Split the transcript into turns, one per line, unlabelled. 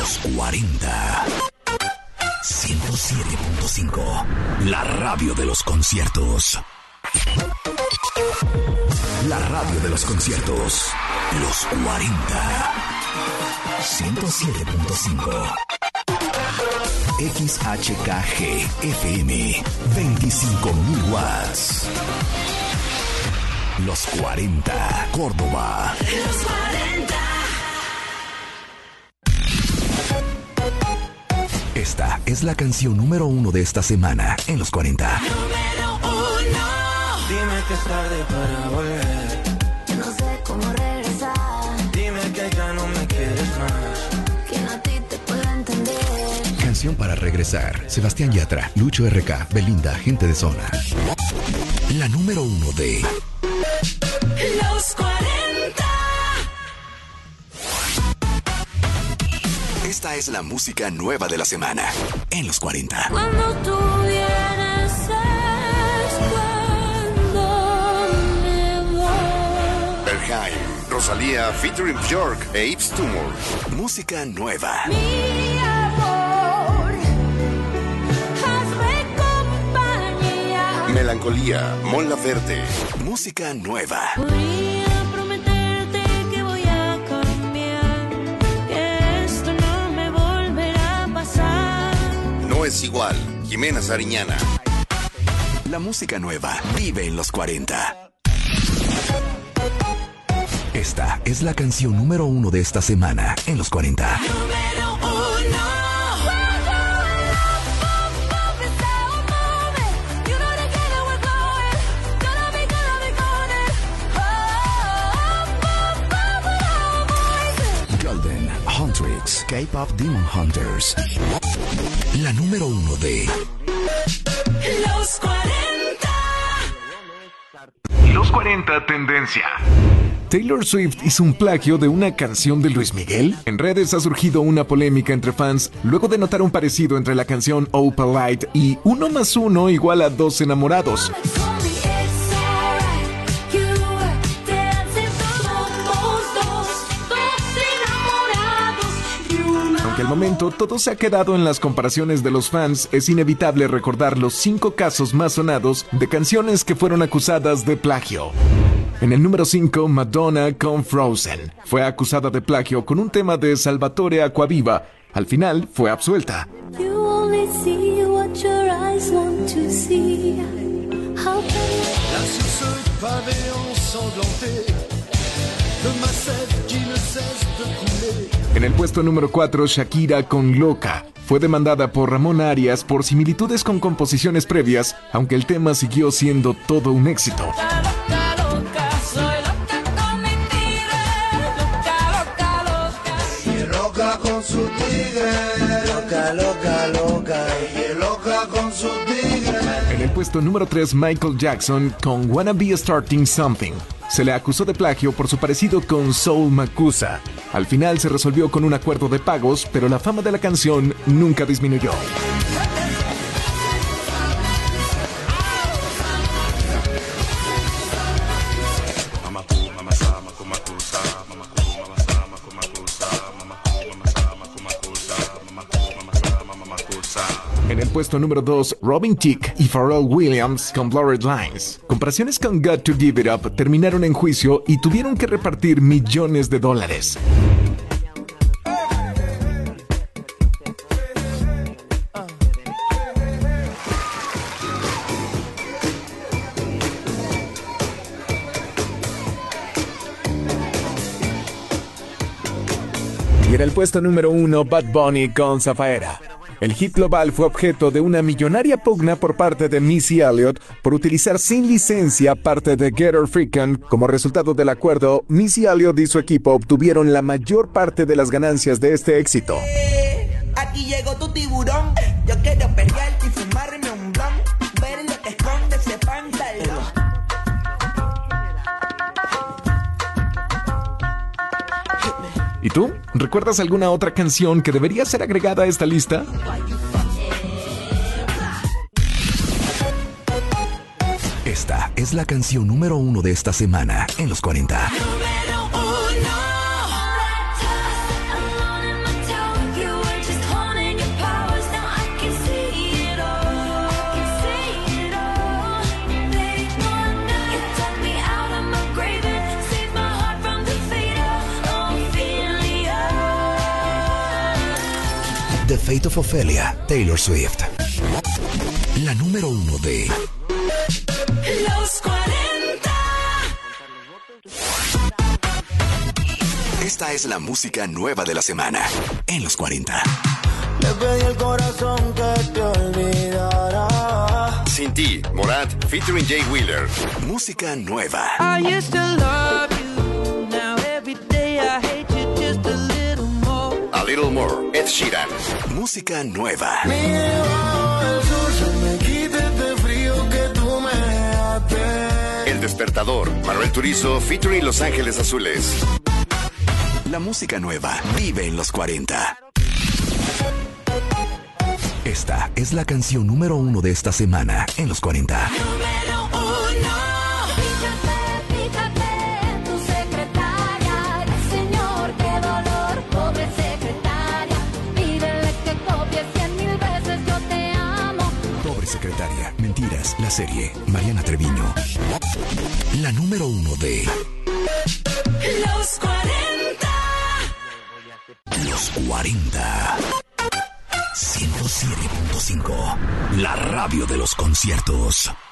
Los 40. 107.5. La radio de los conciertos. La radio de los conciertos. Los 40. 107.5. XHKG FM. 25.000 watts. Los 40. Córdoba.
Los 40.
Esta es la canción número 1 de esta semana en los 40.
Número 1.
Dime que es tarde para volver.
No sé cómo regresar.
Dime que ya no me quieres más.
¿Quién a ti te puede entender?
Canción para regresar. Sebastián Yatra, Lucho RK, Belinda, Gente de Zona. La número 1 de
Los 40.
Esta es la música nueva de la semana en los 40.
Cuando tú vienes es cuando me voy.
Berghain, Rosalía, featuring Björk e Yves Tumor.
Música nueva.
Mi amor, hazme compañía.
Melancolía, Mon Laferte.
Música nueva.
Podría prometerte que voy a cambiar, que esto no me volverá a pasar.
No es igual, Jimena Sariñana.
La música nueva vive en los 40. Esta es la canción número 1 de esta semana en los 40.
Número 1.
Golden Huntrix, K-Pop Demon Hunters. La número 1 de
Los 40.
Los 40 Tendencia. Taylor Swift hizo un plagio de una canción de Luis Miguel. En redes ha surgido una polémica entre fans luego de notar un parecido entre la canción Oh Polite y 1 + 1 = 2 enamorados. Aunque al momento todo se ha quedado en las comparaciones de los fans, es inevitable recordar los 5 casos más sonados de canciones que fueron acusadas de plagio. En el número 5, Madonna con Frozen. Fue acusada de plagio con un tema de Salvatore Acquaviva. Al final fue absuelta.
You only see what your eyes want to see. How
La sauce pavée ensanglantée de ma sève qui ne cesse de couler.
En el puesto número 4, Shakira con Loca. Fue demandada por Ramón Arias por similitudes con composiciones previas, aunque el tema siguió siendo todo un éxito.
Loca con su tigre, loca, loca, loca, ella es loca con su tigre.
En el puesto número 3, Michael Jackson con Wanna Be Starting Something. Se le acusó de plagio por su parecido con Soul Makusa. Al final se resolvió con un acuerdo de pagos, pero la fama de la canción nunca disminuyó. En el puesto número 2, Robin Thicke y Pharrell Williams con Blurred Lines. Comparaciones con Got to Give It Up terminaron en juicio y tuvieron que repartir millones de dólares. Y en el puesto número 1, Bad Bunny con Zafaera. El hit global fue objeto de una millonaria pugna por parte de Missy Elliott por utilizar sin licencia parte de Get Her Freakin'. Como resultado del acuerdo, Missy Elliott y su equipo obtuvieron la mayor parte de las ganancias de este éxito.
Aquí llegó tu tiburón. Yo quiero pelearte y fumarme un blunt. Ver lo que esconde ese pantalón.
¿Y tú? ¿Recuerdas alguna otra canción que debería ser agregada a esta lista?
Esta es la canción número 1 de esta semana en los 40.
Número 1.
Fate of Ophelia, Taylor Swift. La número 1 de
Los 40.
Esta es la música nueva de la semana en los 40.
Le pedí el corazón que te olvidara.
Sin ti, Morat, featuring Jay Wheeler.
Música nueva.
I used to love you. Now every day I hate you just a little more.
A Little More, Ed Sheeran.
Música nueva.
El Despertador, Manuel Turizo, featuring Los Ángeles Azules.
La música nueva vive en los 40. Esta es la canción número 1 de esta semana en los 40.
Número 1.
Fíjate, tu secretaria, ay señor, qué dolor, pobre secretaria. Pídele que copie 100,000 veces yo te amo.
Pobre secretaria, mentiras, la serie, Mariana Treviño. La número 1 de
Los 40.
los 40. 107.5, la radio de los conciertos.